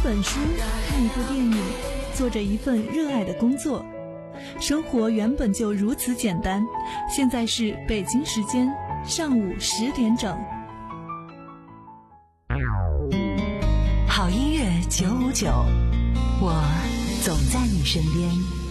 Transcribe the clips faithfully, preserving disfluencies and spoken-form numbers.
本书，看一部电影，做着一份热爱的工作。生活原本就如此简单。现在是北京时间上午十点整。 好音乐九五九，我总在你身边。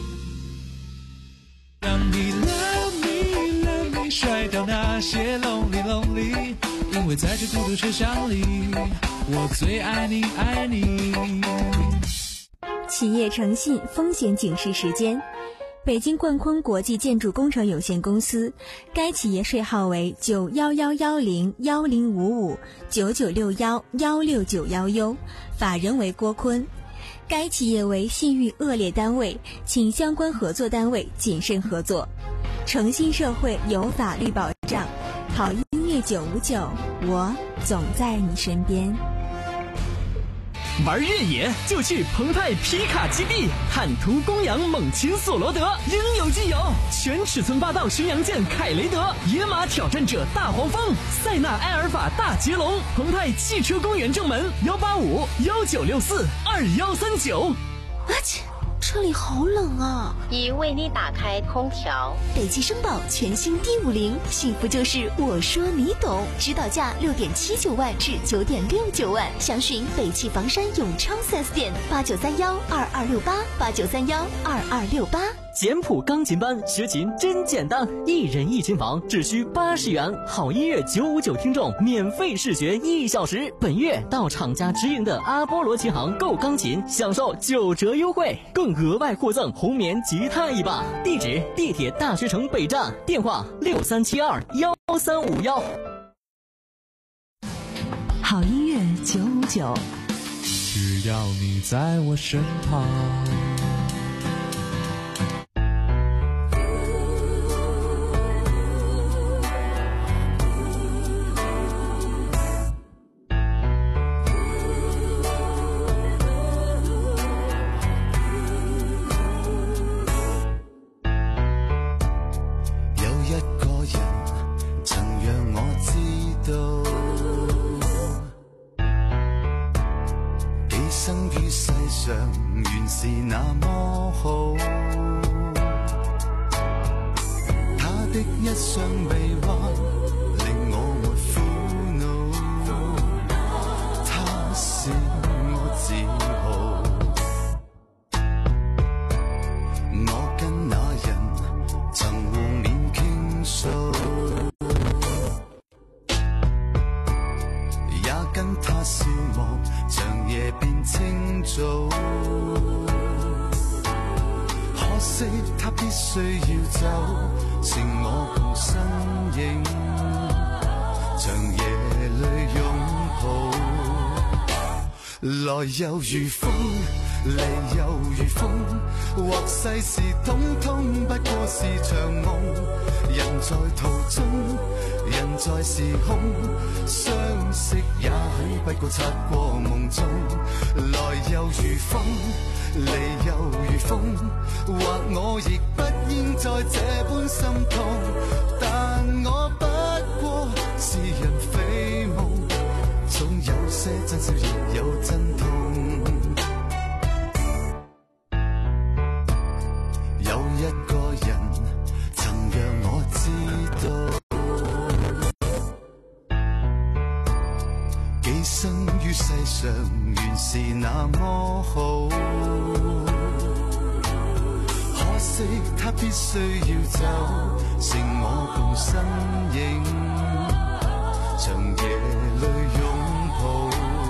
让你 love me love me 甩掉那些 lonely lonely， 因为在这孤独车厢里，我最爱你爱你。 企业诚信风险警示时间。北京冠坤国际建筑工程有限公司，该企业税号为九幺幺幺零幺零五五九九六幺幺六九幺 U， 法人为郭坤。该企业为信誉恶劣单位，请相关合作单位谨慎合作。诚信社会有法律保障，好音乐九五九，我总在你身边。 玩越野就去澎湃皮卡基地，坦途公羊猛禽索罗德，应有尽有。全尺寸霸道巡洋舰凯雷德，野马挑战者大黄蜂，塞纳埃尔法大捷龙。澎湃汽车公园正门幺八五幺九六四二幺三九。 啊切！车里好冷啊！ 已为你打开空调。 北汽绅宝全新 D 五零，幸福就是我说你懂，指导价六点七九万至九点六九万，详询北汽房山永昌 四 S 店八九三幺二二六八八九三幺二二六八。 简谱钢琴班学琴真简单，一人一琴房只需八十元，好音乐九五九听众免费试学一小时。本月到厂家直营的阿波罗琴行购钢琴，享受九折优惠，更额外获赠红棉吉他一把。地址：地铁大学城北站，电话六三七二幺三五幺。 好音乐九五九， 只要你在我身旁。 是那麼好，他的一雙臂彎令我沒苦惱，他使我自豪。我跟那人曾互勉傾訴，也跟他笑望長夜變清早。可惜他必須要走，剩我共身影，長夜裏擁抱。來又如風，離又如風，或世事統統不過是場夢。人在途中，人在時空，相識也許不過擦過夢中。來又如風，離又如風，或我亦不應再這般心痛，但我不過是人非夢，總有些真笑亦有真痛。有一個人曾讓我知道，寄生於世上原是那麼好，可惜他必須要走，剩我共身影，長夜裏擁抱。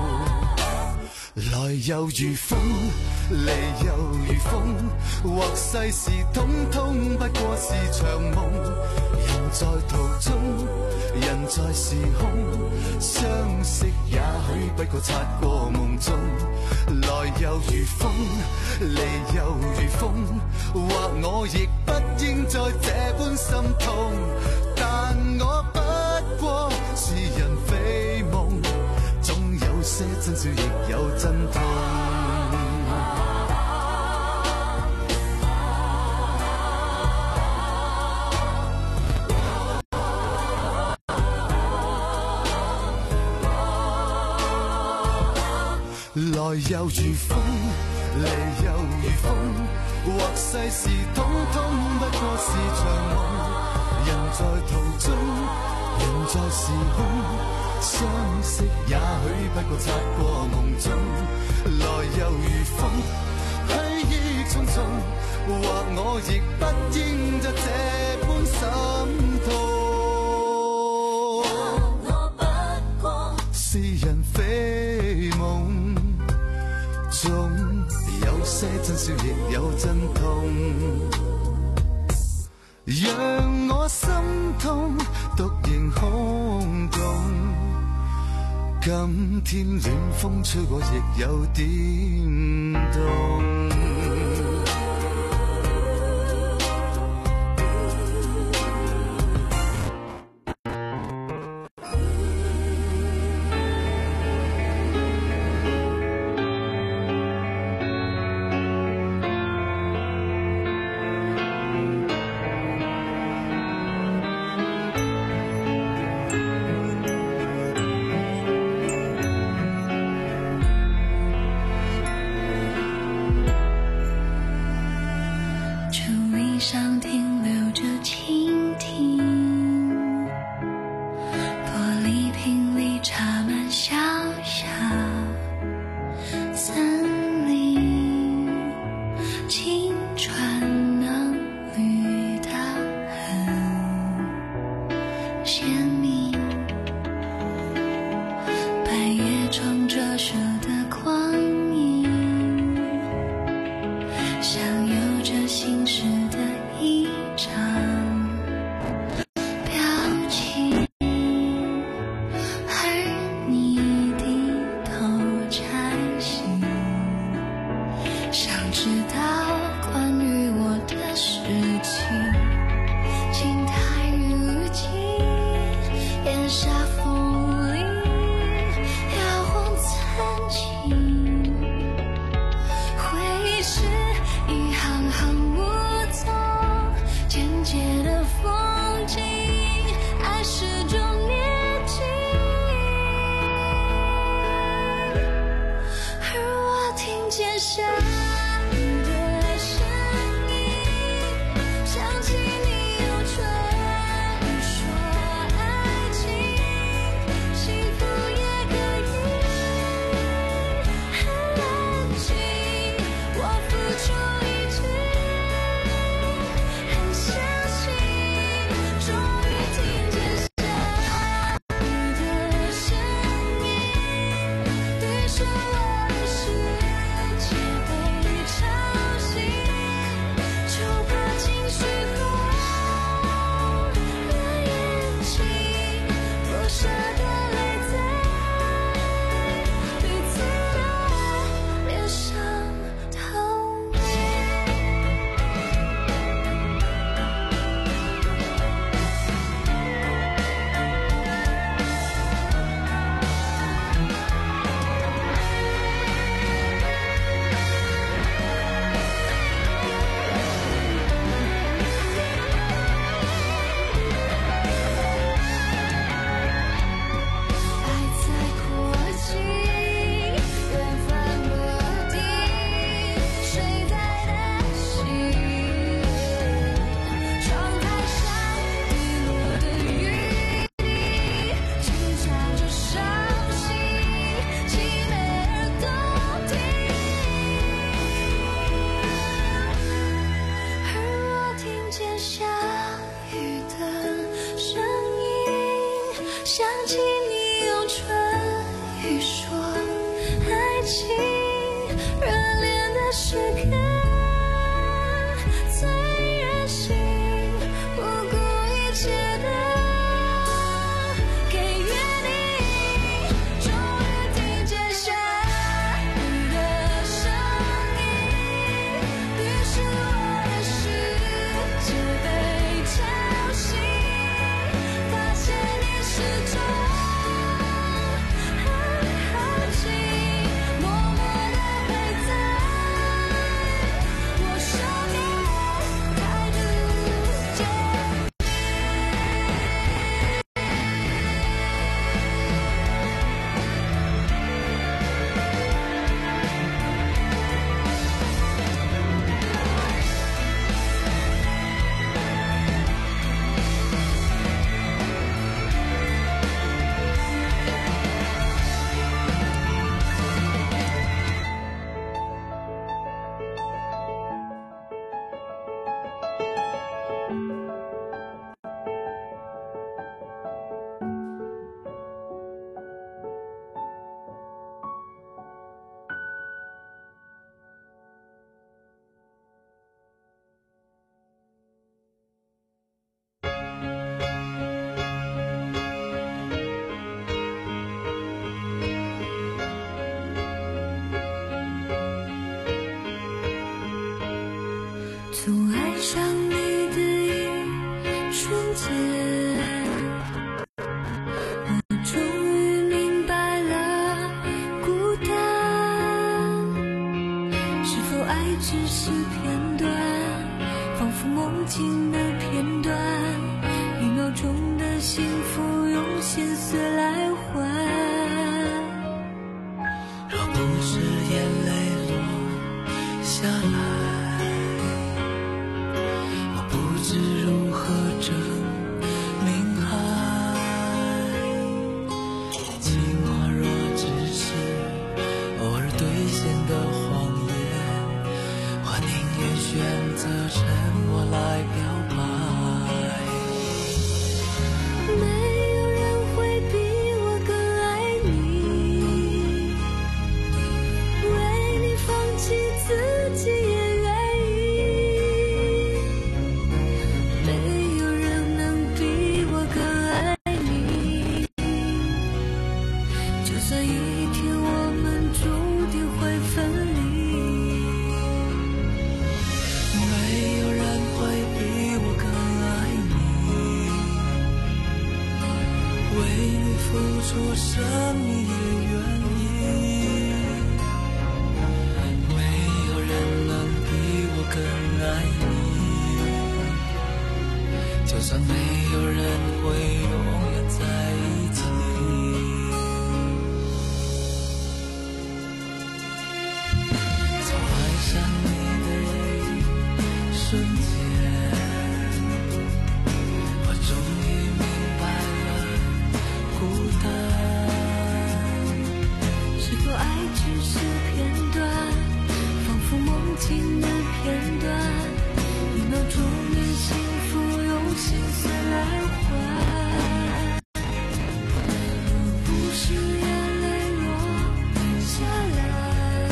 來又如風，離又如風，或世事統統不過是場夢。人在途中，人在時空，相識也許不過擦過夢中。來又如風，離又如風，或我亦不應再這般心痛，但我不過是人非夢，總有些真笑亦有真痛。 来又如风，离又如风，或世事通通不过是场梦。人在途中，人在时空，相识也许不过擦过梦中。来又如风，去亦匆匆，或我亦不應得這般心痛。我不過是人非夢中，有些真笑亦有真痛，讓我心痛獨仍空洞。今天暖風吹過亦有點凍。 上你的一瞬间，我终于明白了孤单，是否爱只是片段，仿佛梦境的片段，一秒钟的幸福用线索来换。 若不是眼泪落下来，我不知如何证明爱。情话若只是偶尔兑现的谎言，我宁愿选择沉默来表白。 没有人会比我更爱你，为你放弃自己也愿意。没有人能比我更爱你，就算有一天我们注定会分离。 没有人会比我更爱你，为你付出生命也愿意。没有人能比我更爱你，就算没有人会永远在一起。从爱上你的一瞬间，我终于明白了孤单， 是否爱只是片段，仿佛梦境的片段，一秒钟的幸福用心碎来换。若不是眼泪落下来，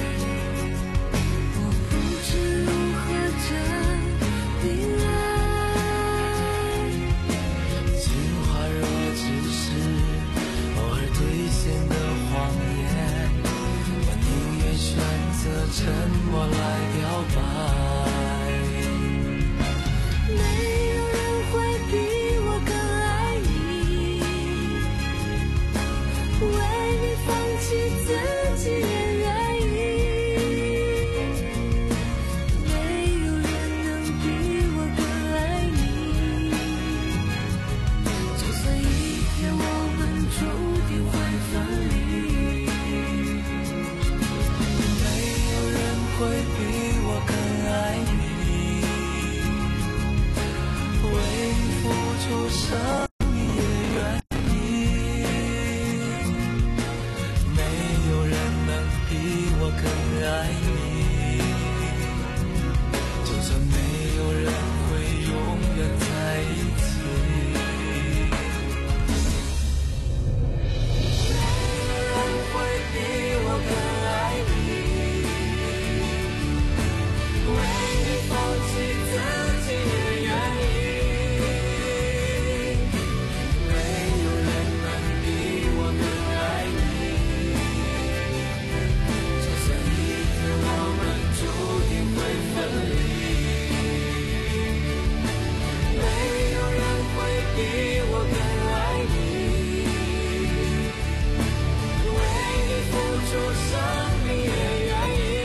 我不知如何证明爱。 情话若只是偶尔兑现的谎言，我宁愿选择沉默来表白。 没有人会比我更爱你，为你放弃自己也愿意。没有人能比我更爱你，就算一天我们注定会分离。 没有人会比我更爱你，为你付出生命也愿意。没有人能比我更爱你，就算没有人会永远在一起。没有人会比我更爱你，为你放弃自己也愿意。没有人能比我更爱你，就算一天我们注定会分离。没有人会比我更爱你，为你付出生命也愿意。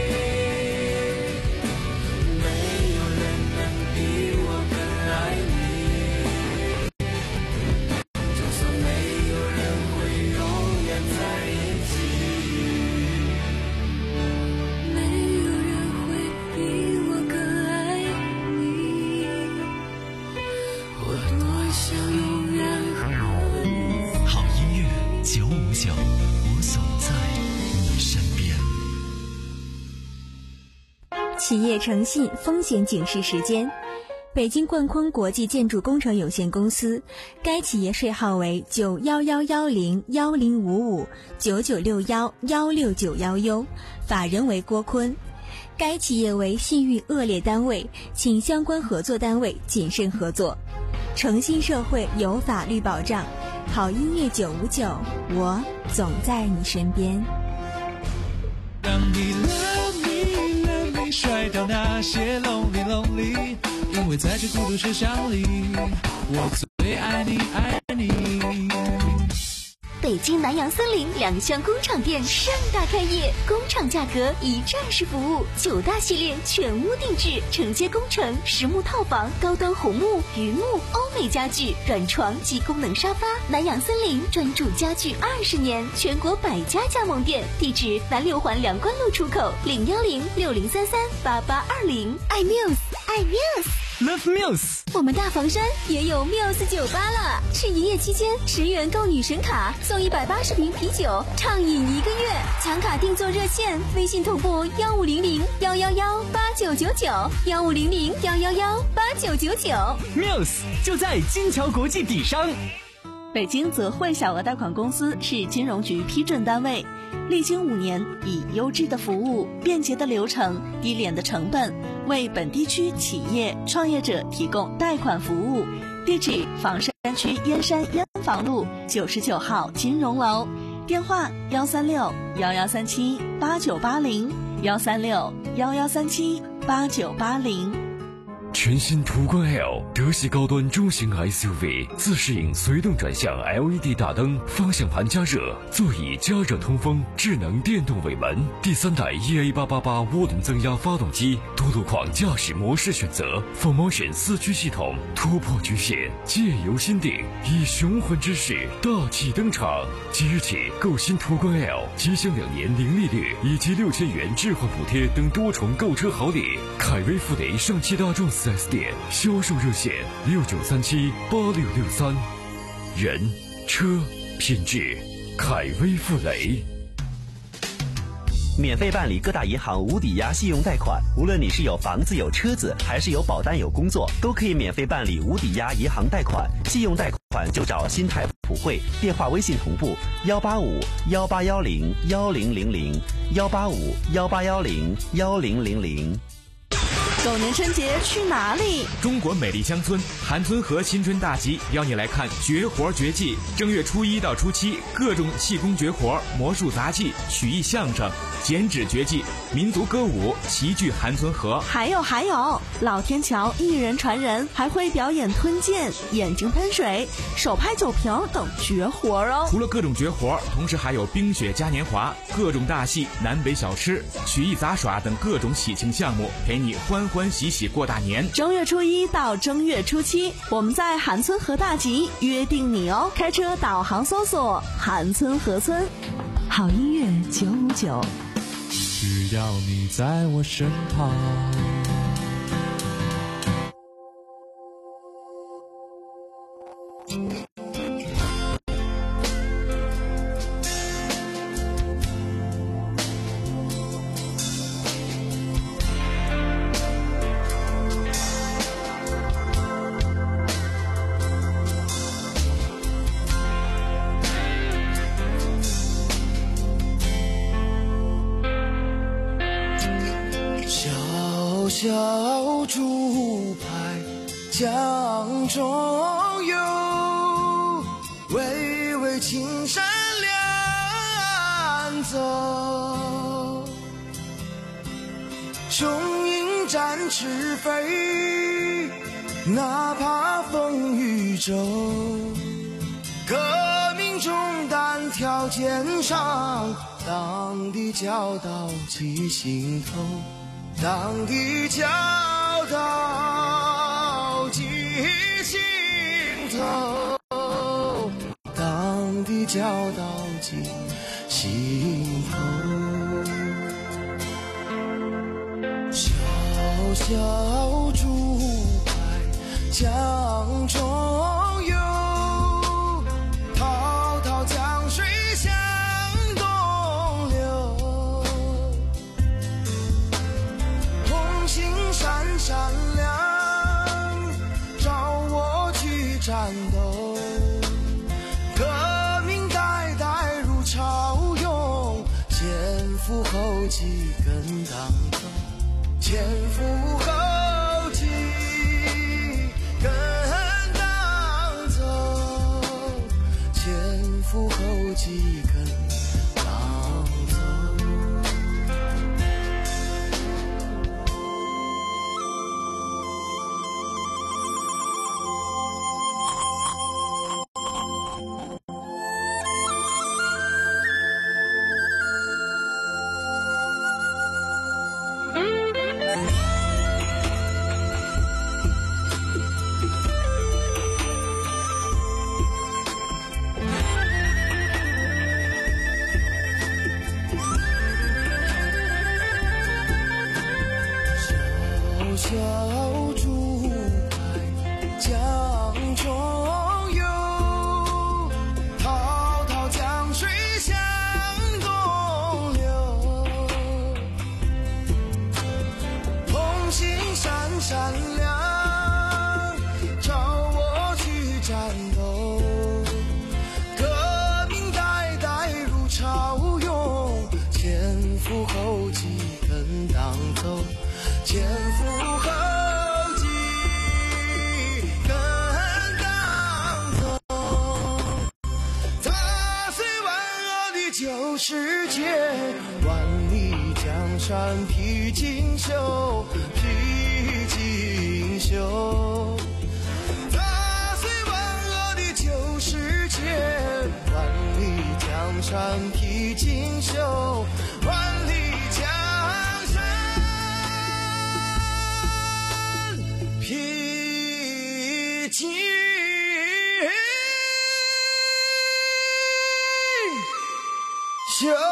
没有人能比我更爱你，就算没有人会永远在一起。 没有人会比我更爱你，我多想永远和你。 好音乐九五九，我总在你身边。 企业诚信风险警示时间。北京冠坤国际建筑工程有限公司，该企业税号为九幺幺幺零幺零五五九九六幺幺六九幺 U， 法人为郭坤。该企业为信誉恶劣单位，请相关合作单位谨慎合作。诚信社会有法律保障，好音乐九五九，我总在你身边。 让你 love me love me 甩掉那那些 lonely lonely， 因为在这孤独车厢里，我最爱你爱你。 北京南洋森林两厢工厂店盛大开业，工厂价格一站式服务，九大系列全屋定制，承接工程、实木套房、高端红木、榆木、欧美家具、软床及功能沙发。南洋森林专注家具二十年，全国百家加盟店，地址南六环梁关路出口，零幺零六零三三八八二零。爱 Muse， 爱 Muse。Love Muse， 我们大房山也有 Muse 酒吧了，是营业期间十元购女神卡送一百八十瓶啤酒，畅饮一个月。抢卡订座热线：微信同步幺五零零幺幺幺八九九九，幺五零零幺幺幺八九九九。 Muse 就在金桥国际底商。 北京泽汇小额贷款公司是金融局批准单位，历经五年，以优质的服务、便捷的流程、低廉的成本，为本地区企业创业者提供贷款服务。地址：房山区燕山燕房路九十九号金融楼，电话：幺三六幺幺三七八九八零，幺三六幺幺三七八九八零。 全新途观 L 德系高端中型 S U V， 自适应随动转向 L E D 大灯，方向盘加热，座椅加热通风，智能电动尾门，第三代 E A 八八八涡轮增压发动机，多路况驾驶模式选择 ，four motion 四驱系统，突破局限，借由心定，以雄浑之势大气登场。即日起购新途观 L， 即享两年零利率以及六千元置换补贴等多重购车好礼。凯威富雷上汽大众四 S 店销售热线六九三七八六六三，人车品质，凯威富雷。 免费办理各大银行无抵押信用贷款，无论你是有房子有车子，还是有保单有工作，都可以免费办理无抵押银行贷款。信用贷款就找新泰普惠，电话微信同步幺八五幺八幺零幺零零零幺八五幺八幺零幺零零零。 狗年春节去哪里？ 中国美丽乡村韩村河新春大集邀你来看绝活绝技。正月初一到初七，各种气功绝活、魔术杂技、曲艺相声、剪纸绝技、民族歌舞齐聚韩村河。 还有还有，老天桥一人传人，还会表演吞剑、眼睛喷水、手拍酒瓶等绝活哦。 除了各种绝活，同时还有冰雪嘉年华、各种大戏、南北小吃、曲艺杂耍等各种喜庆项目，陪你欢欢喜喜过大年。 正月初一到正月初七，我们在韩村河大集约定你哦。开车导航搜索韩村河村。 好音乐九五九， 只要你在我身旁。小竹排江中游，巍巍青山两走，雄鹰展翅飞，哪怕风雨骤。革命中单挑肩上，党的教导记心头。党的教导记心头，党的教导记心头。小小竹排江中游，滔滔江水向东流。闪闪亮，召我去战斗。革命代代如潮涌，前赴后继跟党走，前赴后继跟党走，前赴后继跟党走。 小竹排江中游，滔滔江水向东流，红星闪闪亮，照我去战斗，革命代代如潮涌，前赴后继跟党走，前赴后继跟党走，踏碎万恶的旧世界，万里江山披锦绣，披锦绣，踏碎万恶的旧世界，万里江山披锦绣，万里江山披锦绣。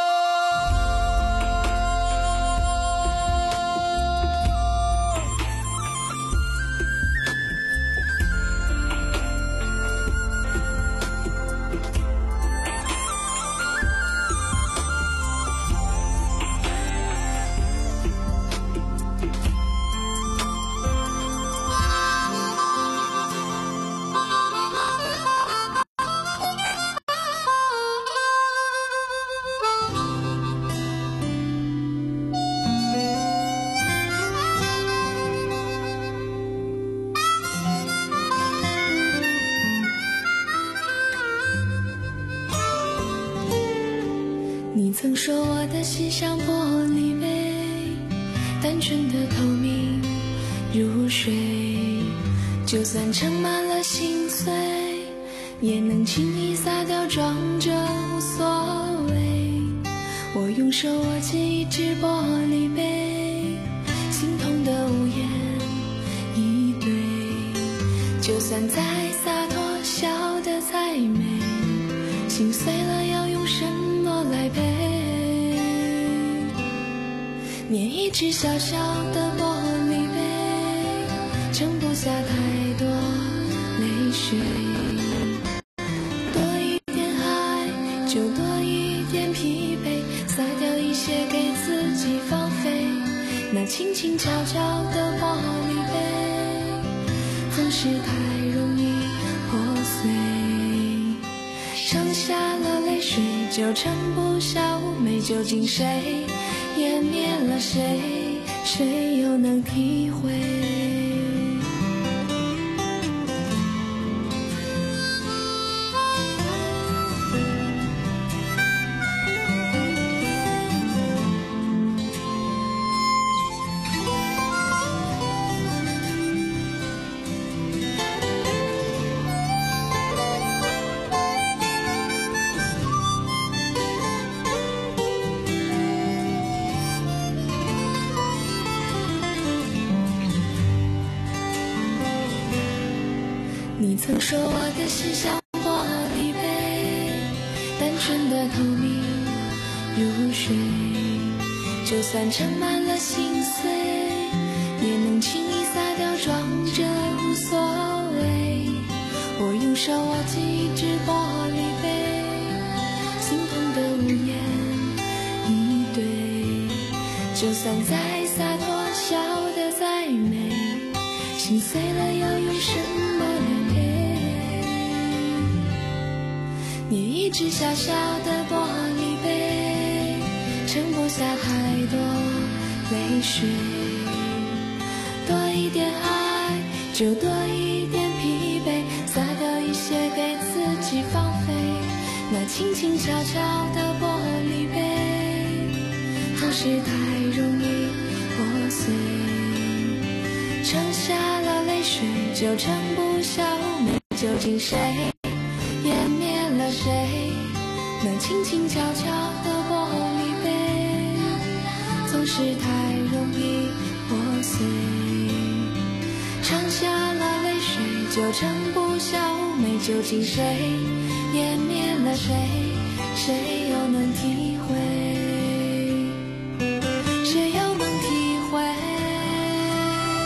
你曾说我的心像玻璃杯，单纯的透明如水，就算盛满了心碎，也能轻易洒掉，装着无所谓。我用手握紧一只玻璃杯，心痛的无言以对，就算再洒脱，笑得再美，心碎了要用什么来陪？捏一只小小的玻璃杯，盛不下太多泪水，多一点爱就多一点疲惫，洒掉一些给自己放飞。那轻轻悄悄的玻璃杯，总是太容易破碎，剩下了泪水就盛不下妩媚，究竟谁湮灭了谁，谁又能体会？你曾说我的心像玻璃杯，单纯的透明如水，就算盛满了心碎，也能轻易洒掉，装着无所谓。我用手握紧一只玻璃杯，心痛的无言以对，就算再洒脱，笑得再美，心碎了要用什么来陪？捏一只小小的玻璃杯，盛不下太多泪水，多一点爱就多一点疲惫，洒掉一些给自己放飞。那轻轻悄悄的玻璃杯，总是太容易破碎，盛下了泪水就盛不下妩媚，究竟谁湮灭了谁？那轻轻悄悄的玻璃杯，总是太容易破碎，盛下了泪水就盛不下妩媚，究竟谁湮灭了谁？谁又能体会？谁又能体会？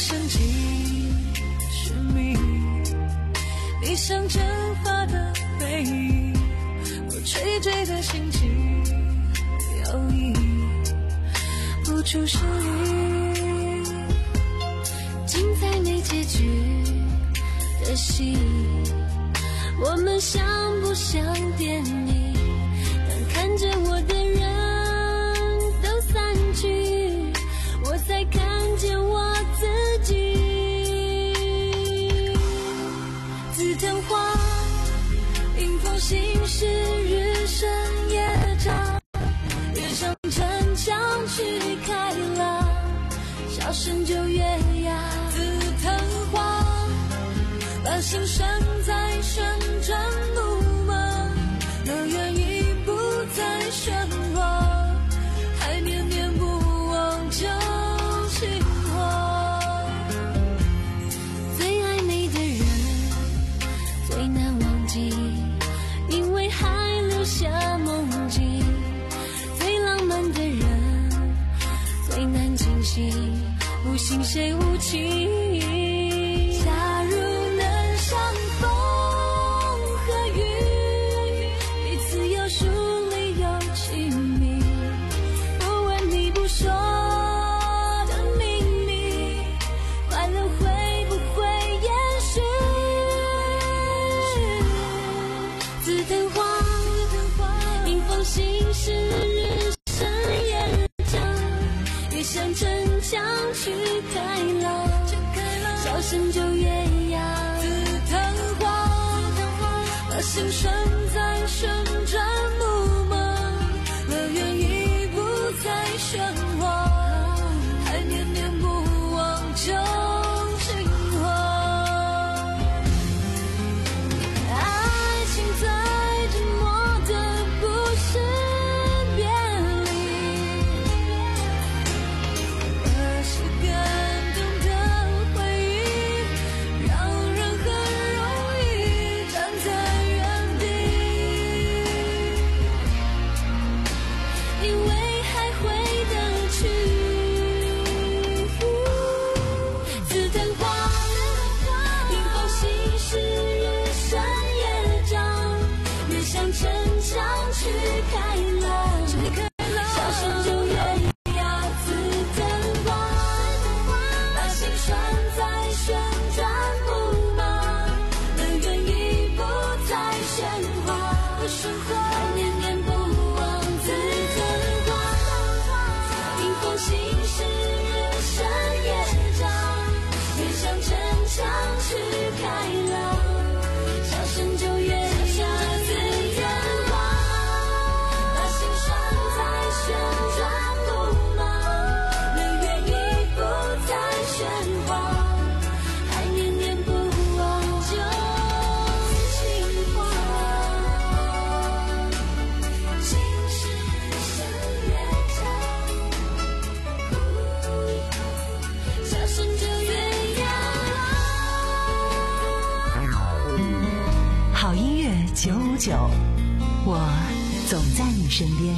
升起生命，你像蒸发的背影，我垂坠的心情摇曳，不出声音。精彩没结局的戏，我们像不像电影？当看着我的人都散去，我才看见我自己。紫藤花，迎风行驶，日升夜长，越向城墙去开朗，笑声就越哑。紫藤花，把心拴在旋转木马，乐园已不再喧哗，还念念不忘旧情话。最爱你的人最难忘记，因为还留下梦境。最浪漫的人最难惊醒，无心谁无情。假如能相逢和雨，彼此有疏离有亲密，不问你不说的秘密，快乐会不会延续？紫藤花，迎风行驶，日升夜长，越向城墙去开朗，笑声就越哑。紫藤花，把心拴在旋转木马，乐园已不再喧哗，还念念不忘旧情话。爱情最折磨的不是别离，而是感动的回忆，让人很容易站在原地，因为还回得去。紫藤花，迎风行驶，日升夜长，越向城墙去开朗，笑声就越哑。紫藤花，把心拴在旋转木马，乐园已不再喧哗，还念念不忘。紫藤花，迎风行驶，日升夜长，越向城墙去开朗，笑声就越哑。紫藤花，把心拴在旋转木马，乐园已不再喧哗，还念念不忘旧情话。心事深越长，笑声就越哑。 好音乐九五九，我总在你身边。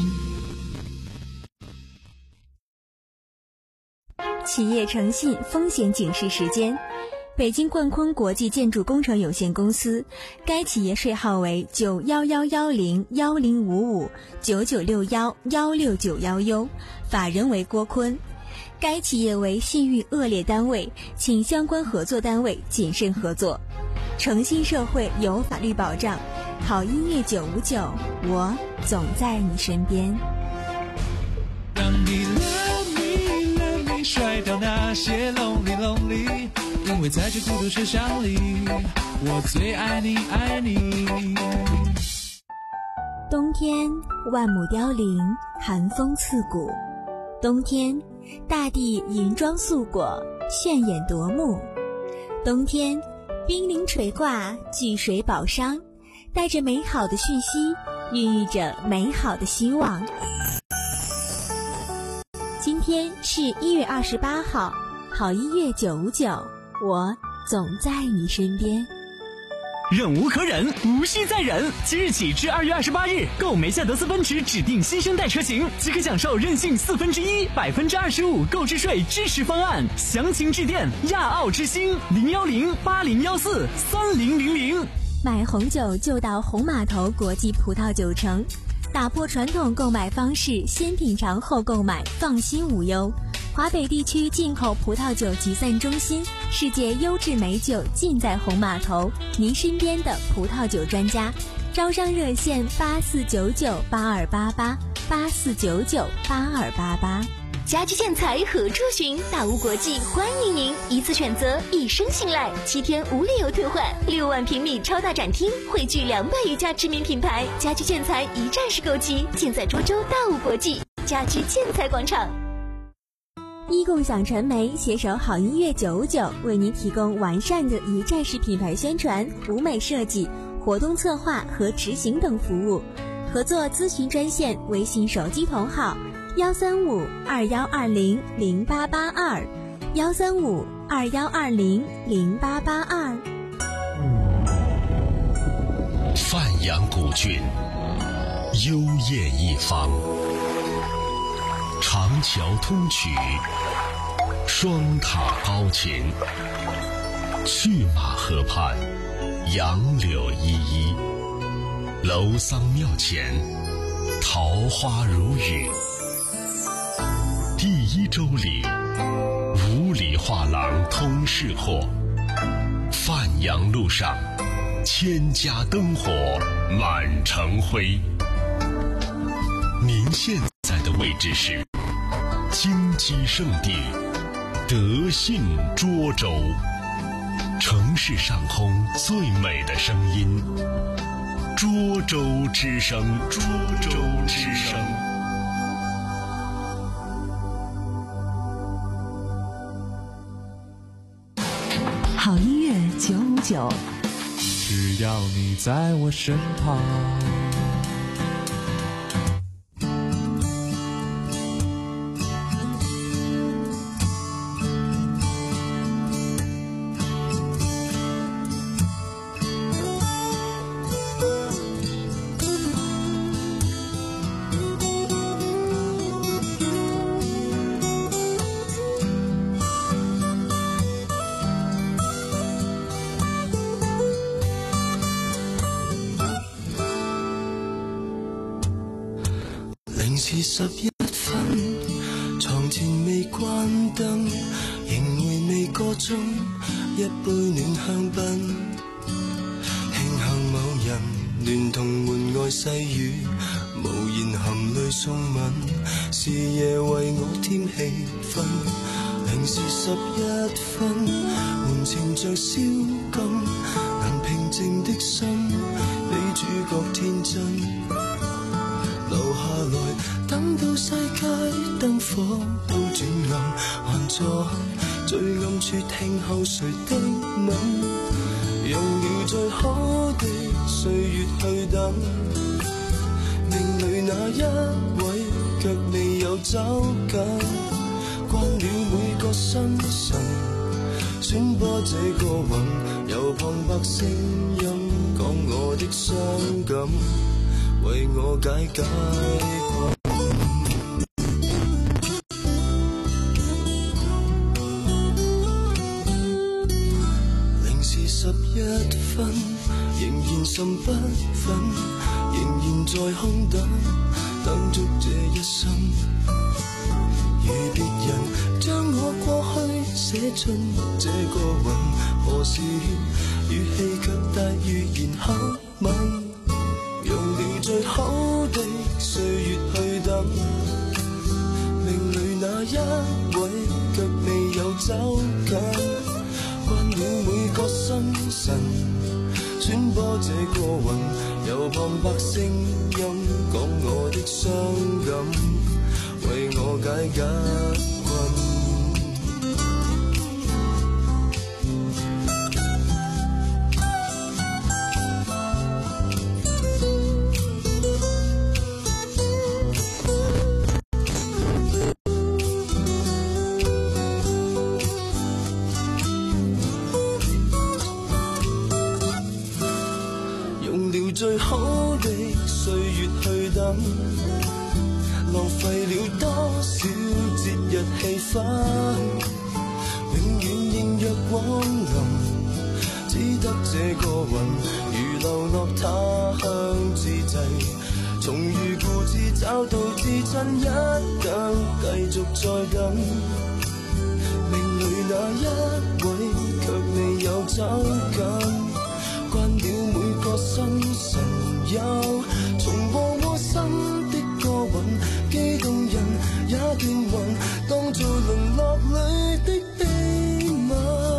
企业诚信风险警示时间。北京冠坤国际建筑工程有限公司，该企业税号为九幺幺幺零幺零五五九九六幺幺六九幺 U， 法人为郭坤。该企业为信誉恶劣单位，请相关合作单位谨慎合作。诚信社会有法律保障，好音乐九五九，我总在你身边。 让你 love me love me 甩掉那些 lonely lonely， 因为在这孤独车厢里，我最爱你爱你。 冬天万亩凋零，寒风刺骨。冬天大地银装素裹，炫眼夺目。冬天冰凌垂挂，聚水宝商，带着美好的讯息，孕育着美好的希望。今天是一月二十八号，好音乐九五九，我总在你身边。 忍无可忍，无需再忍。即日起至二月二十八日，购梅赛德斯奔驰指定新生代车型，即可享受任性四分之一、百分之二十五购置税支持方案。详情致电亚奥之星零幺零八零幺四三零零零。 买红酒就到红码头国际葡萄酒城，打破传统购买方式，先品尝后购买，放心无忧。华北地区进口葡萄酒集散中心，世界优质美酒尽在红码头，您身边的葡萄酒专家。招商热线八四九九八二八八八四九九八二八八。 家居建材何处寻？大屋国际欢迎您，一次选择，一生信赖，七天无理由退换。六万平米超大展厅，汇聚两百余家知名品牌，家居建材一站式购齐，尽在涿州大屋国际家居建材广场。 一共享传媒携手好音乐九五九，为您提供完善的一站式品牌宣传、舞美设计、活动策划和执行等服务。合作咨询专线：微信手机同号幺三五二幺二零零八八二，幺三五二幺二零零八八二。 范阳古郡，幽艳一方。长桥通衢，双塔高秦，去马河畔，杨柳依依，楼桑庙前，桃花如雨。第一周里，五里画廊通市货，范阳路上，千家灯火满城辉。您现在的位置是金鸡圣地德信涿州，城市上空最美的声音，涿州之声，涿州之声。 好音乐九五九， 只要你在我身旁。 零時十一分，床前未關燈，仍回味個中一杯暖香檳。慶幸某人聯同門外細雨，無言含淚送吻，是夜為我添氣氛。零時十一分，門前着宵禁，難平靜的心，比主角天真。留下來，等到世界燈火都轉暗，還坐最暗處聽候誰的吻，用了最好的歲月去等，命裏那一位卻未有走近，慣了每個心神，傳播這個雲，由旁白聲音講我的傷感，為我解解困。零時十一分，仍然心不忿，仍然在空等，等足這一生。如別人將我過去寫進這個雲，何時語氣卻帶語言口吻。用了最好的歲月去等，命裏那一位卻未有走近，慣了每個心神，傳播這個雲，由旁白聲音講我的傷感，為我解解困。 最好的歲月去等，浪費了多少節日氣氛，永遠應若光臨，只得這個魂，如流落他鄉之際，重遇故知找到至親一等，繼續再等，命裏那一位卻未有走近，慣了每個新神遊，重播窩心的歌韻，激動人也斷魂，當做淪落裏的秘密。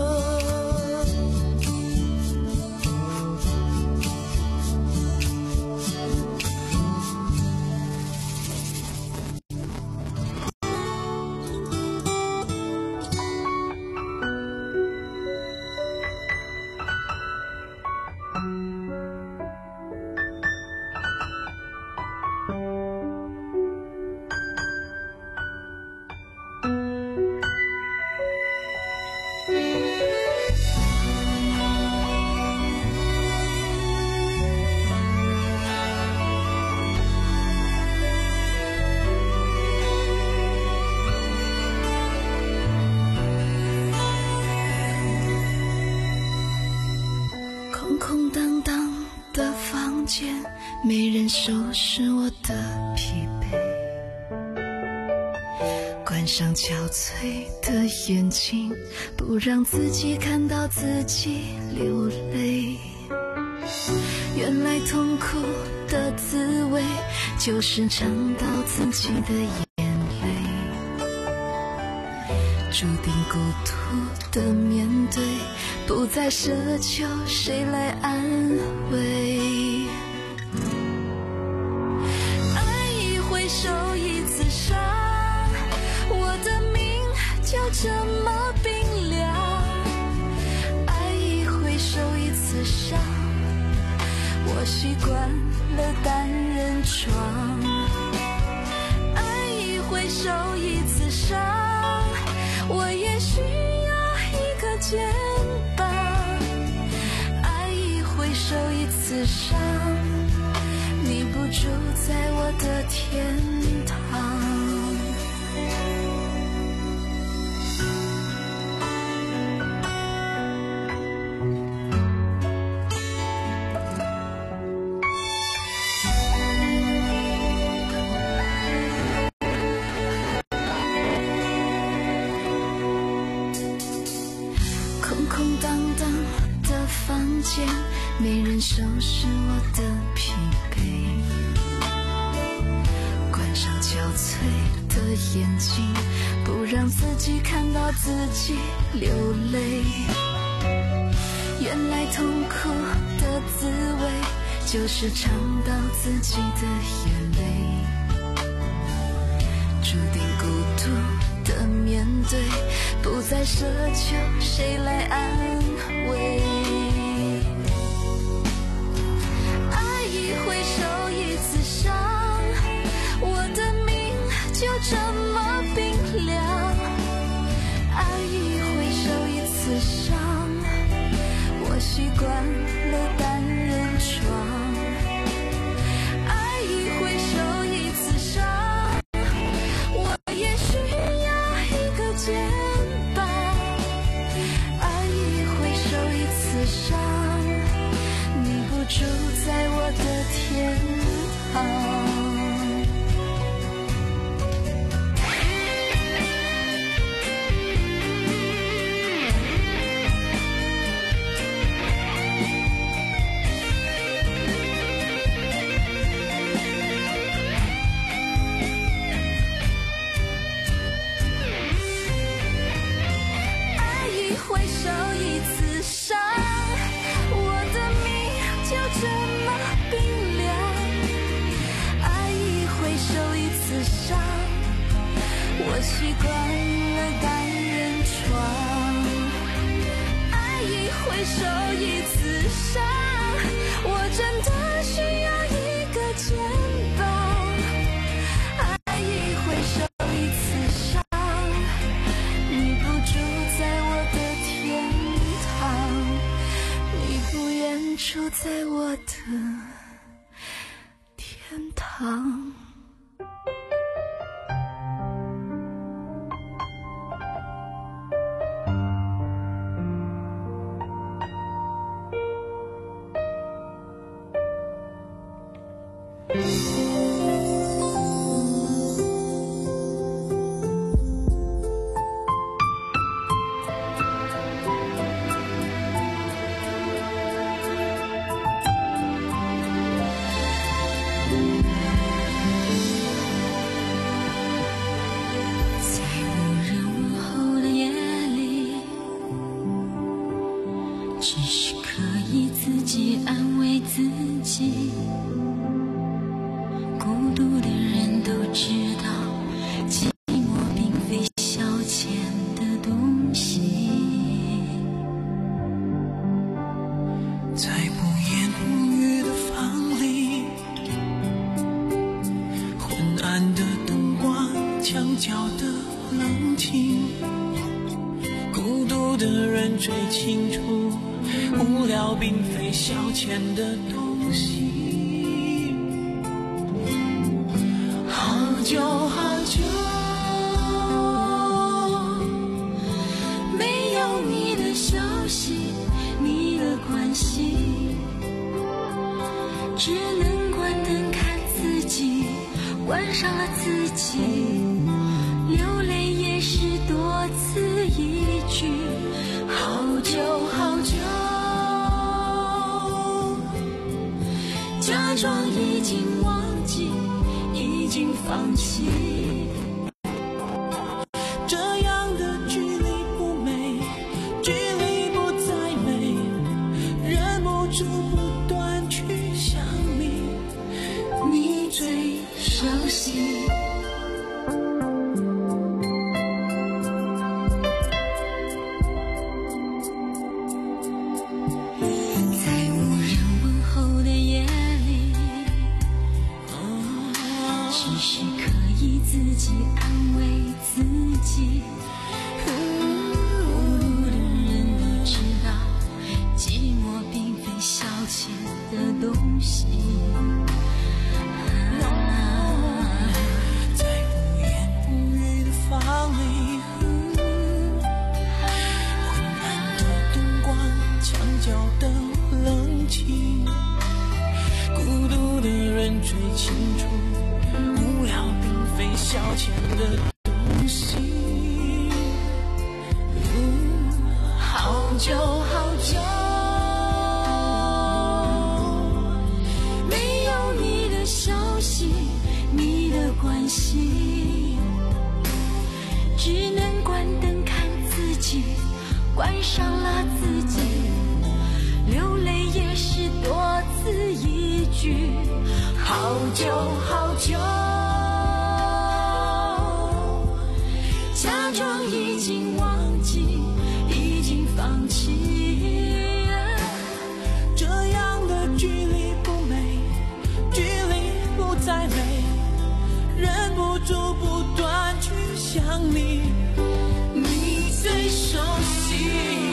空荡荡的房间，没人收拾我的疲惫，关上憔悴的眼睛，不让自己看到自己流泪。原来痛苦的滋味，就是尝到自己的眼泪，注定孤独的面对，不再奢求谁来安慰。爱一回首一次伤，我的命就这么冰凉。爱一回首一次伤，我习惯了单人床。爱一回首一次伤，我也需要一个肩膀。爱一回首一次伤，你不住在我的天堂。空空荡荡的房间，没人收拾我的疲惫，关上憔悴的眼睛，不让自己看到自己流泪。原来痛苦的滋味，就是尝到自己的眼泪，注定孤独的面对，不再奢求谁来安慰。爱一回首一次伤，我的命就这么冰凉。爱一回首一次伤，我习惯了单人床。爱一回首一次伤，我也需要一个肩膀。爱一回首一次伤，你不住在我的天堂。回首一次伤，我的命就这么冰凉。爱一回首一次伤，我习惯了单人床。爱一回首一次伤，我真的需要一个肩膀。爱一回首一次伤，你不住在我的天堂，你不愿住在我的旁。 只是可以自己安慰自己，孤独的人都知道，寂寞并非消遣的东西。 在不言不语的房里，昏暗的灯光，墙角的冷清，孤独的人最清楚，无聊并非消遣的东西。好久好久没有你的消息，你的关系，只能关灯看自己，关上了自己，流泪也是多此一举。好久好久假装已经忘记，已经放弃， 这样的距离不美，距离不再美，忍不住不断去想你，你最熟悉。 自己安慰自己，孤独的人都知道，寂寞并非消遣的东西。 在不言不语的房里，昏暗的灯光，墙角的冷清，孤独的人最清楚，无聊并非消遣的东西。嗯，好久好久没有你的消息，你的关系，只能关灯看自己，关上了自己，流泪也是多此一举。好久好久假装已经忘记，已经放弃， 这样的距离不美，距离不再美，忍不住不断去想你，你最熟悉。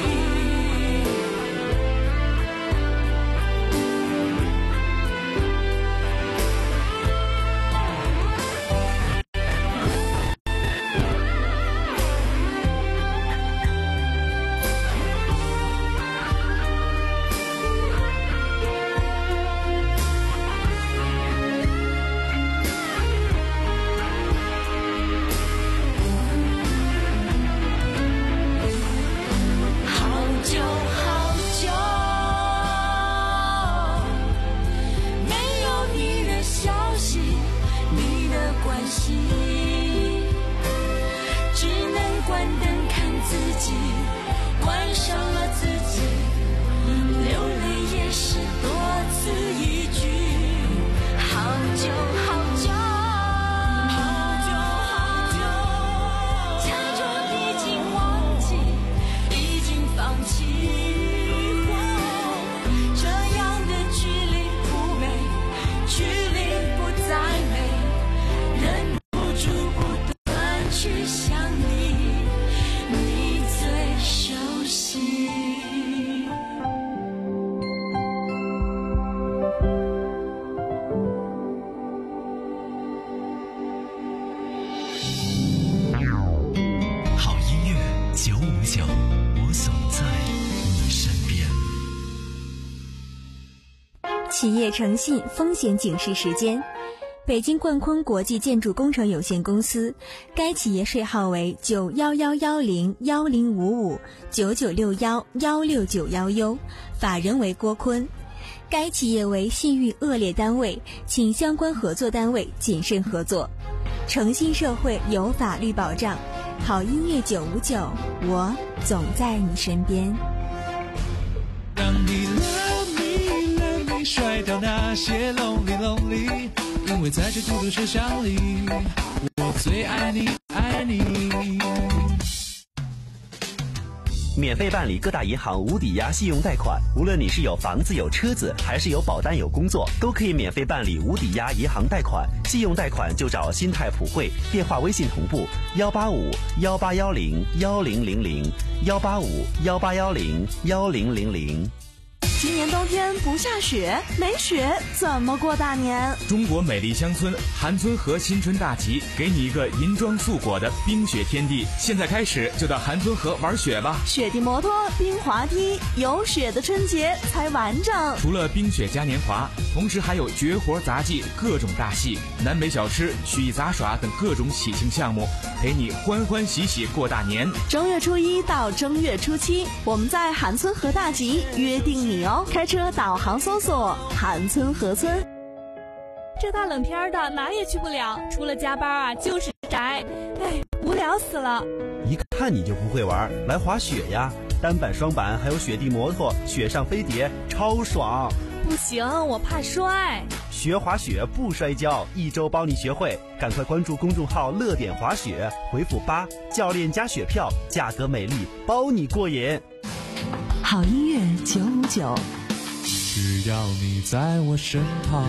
企业诚信风险警示时间。北京冠坤国际建筑工程有限公司，该企业税号为九幺幺幺零幺零五五九九六幺幺六九幺 U， 法人为郭坤。该企业为信誉恶劣单位，请相关合作单位谨慎合作。诚信社会有法律保障，好音乐九五九，我总在你身边。 让你 love me love me 甩掉那些 lonely lonely， 因为在这孤独车厢里，我最爱你爱你。 免费办理各大银行无抵押信用贷款，无论你是有房子有车子，还是有保单有工作，都可以免费办理无抵押银行贷款。信用贷款就找新泰普惠，电话微信同步幺八五幺八幺零幺零零零幺八五幺八幺零幺零零零。 今年冬天不下雪，没雪怎么过大年？ 中国美丽乡村韩村河新春大集，给你一个银装素裹的冰雪天地。现在开始就到韩村河玩雪吧！ 雪地摩托、冰滑梯，有雪的春节才完整。 除了冰雪嘉年华，同时还有绝活杂技、各种大戏、南北小吃、曲艺杂耍等各种喜庆项目，陪你欢欢喜喜过大年。 正月初一到正月初七，我们在韩村河大集约定你哦。开车导航搜索韩村河村。 这大冷天的哪也去不了，除了加班啊就是宅，哎，无聊死了。 一看你就不会玩，来滑雪呀！单板、双板还有雪地摩托、雪上飞碟，超爽。 不行，我怕摔。 学滑雪不摔跤，一周帮你学会。赶快关注公众号乐点滑雪，回复八教练加雪票，价格美丽，包你过瘾。 好音乐九五九， 只要你在我身旁。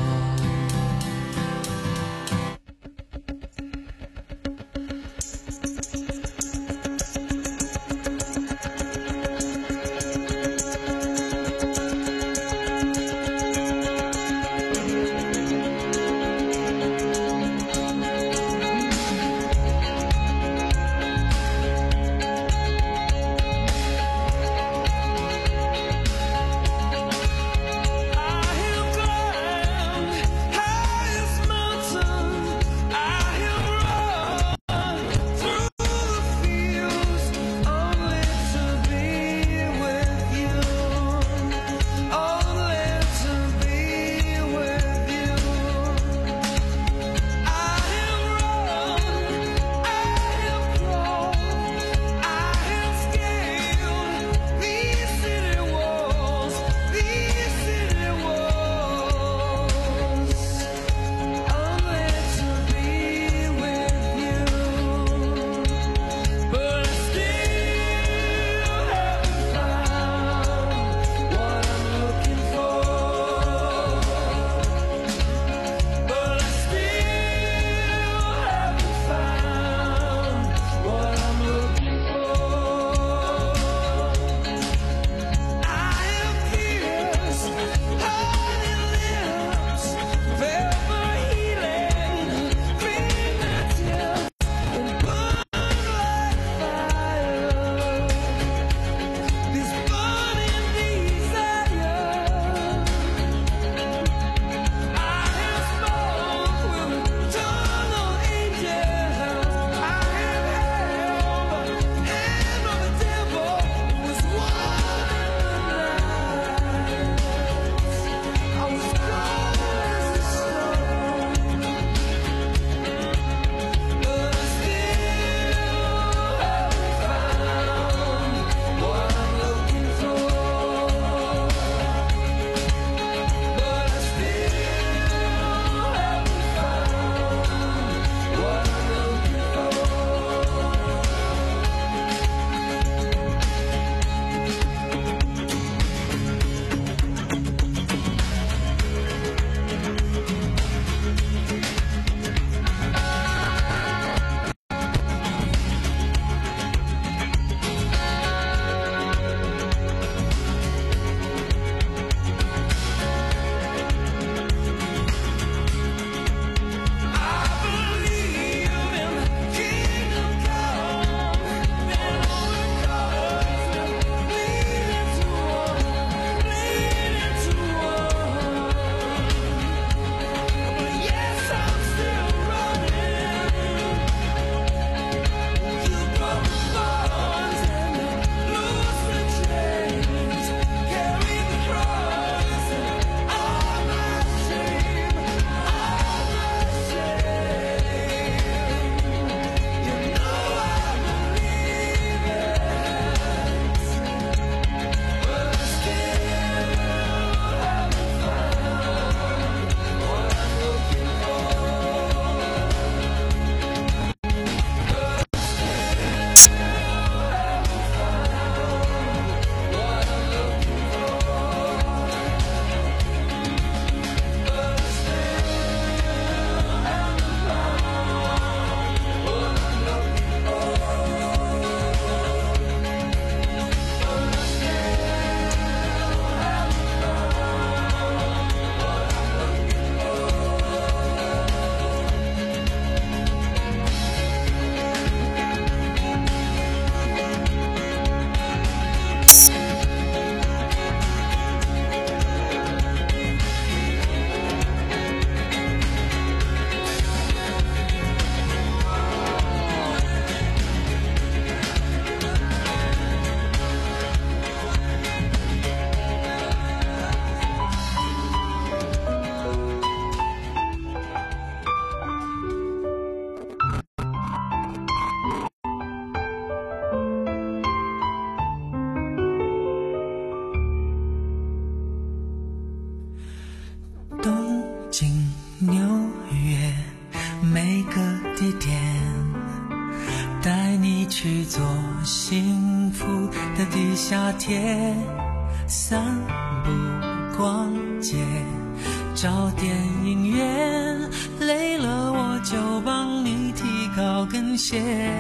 下铁，散步逛街，找电影院，累了我就帮你提高跟鞋。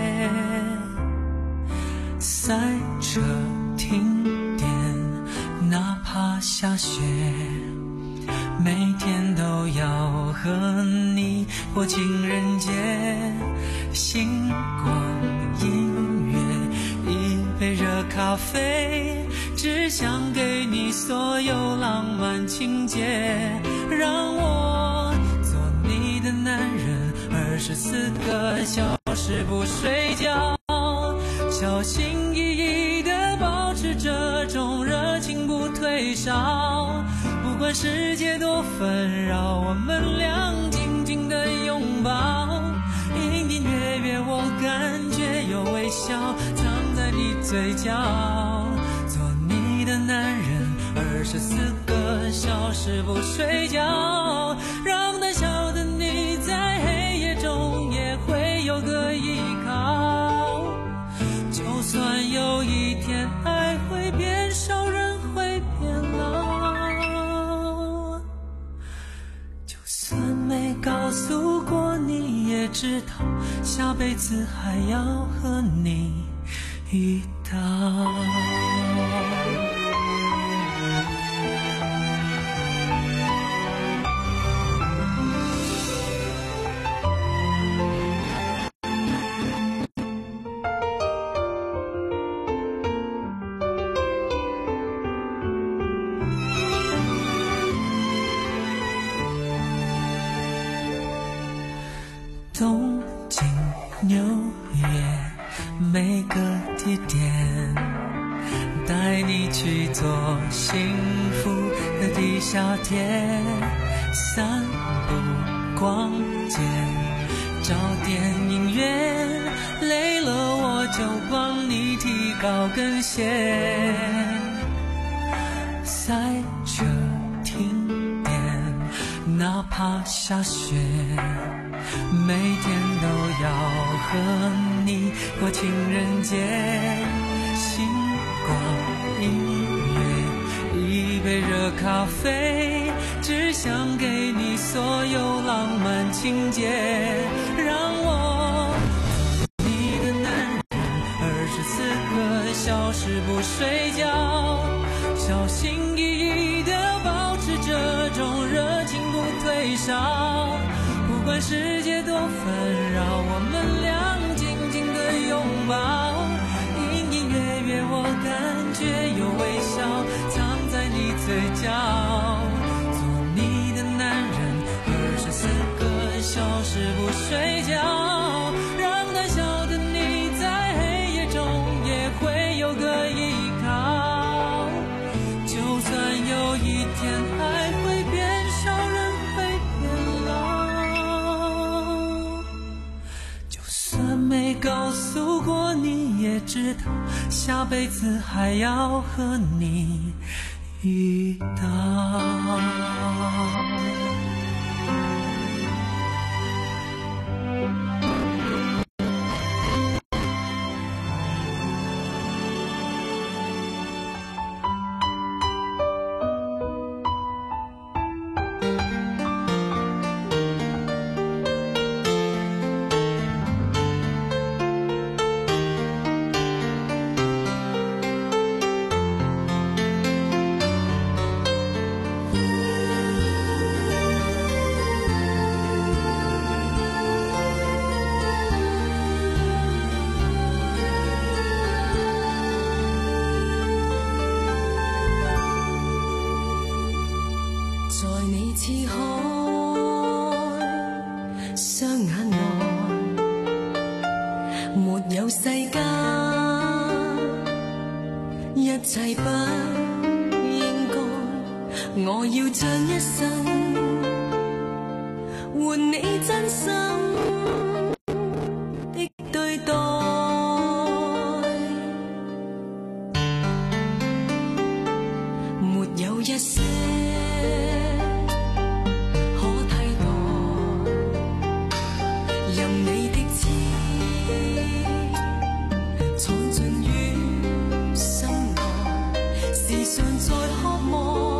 赛车停电，哪怕下雪，每天都要和你过情人节。星光音乐，一杯热咖啡，只想给你所有浪漫情节。让我做你的男人，二十四个小时不睡觉，小心翼翼地保持这种热情不退烧。不管世界多纷扰，我们俩紧紧地拥抱，隐隐约约我感觉有微笑藏在你嘴角。做你的男人，二十四个小时不睡觉，让胆小的你在黑夜中也会有个依靠。就算有一天爱会变少，人会变老，就算没告诉过你也知道，下辈子还要和你遇到。东京、纽约，每个地点带你去做幸福的地下铁，散步逛街，找电影院，累了我就帮你提高跟鞋。赛车停电，哪怕下雪，每天都要和你过情人节。星光音乐，一杯热咖啡，只想给你所有浪漫情节。让我做你的男人，二十四个小时不睡觉，小心翼翼地保持这种热情不退烧。不管世界多纷扰，我们俩紧紧地拥抱，隐隐约约我感觉有微笑藏在你嘴角。做你的男人，二十四个小时不睡觉，让胆小的你在黑夜中也会有个依靠。就算有一天爱会变少，人会变老，就算没告诉过你也知道，下辈子还要和你遇到。 世間一切不應該，我要將一生換你真心的對待，沒有一些可替代，任你的痴藏進於心內， 时常在渴望。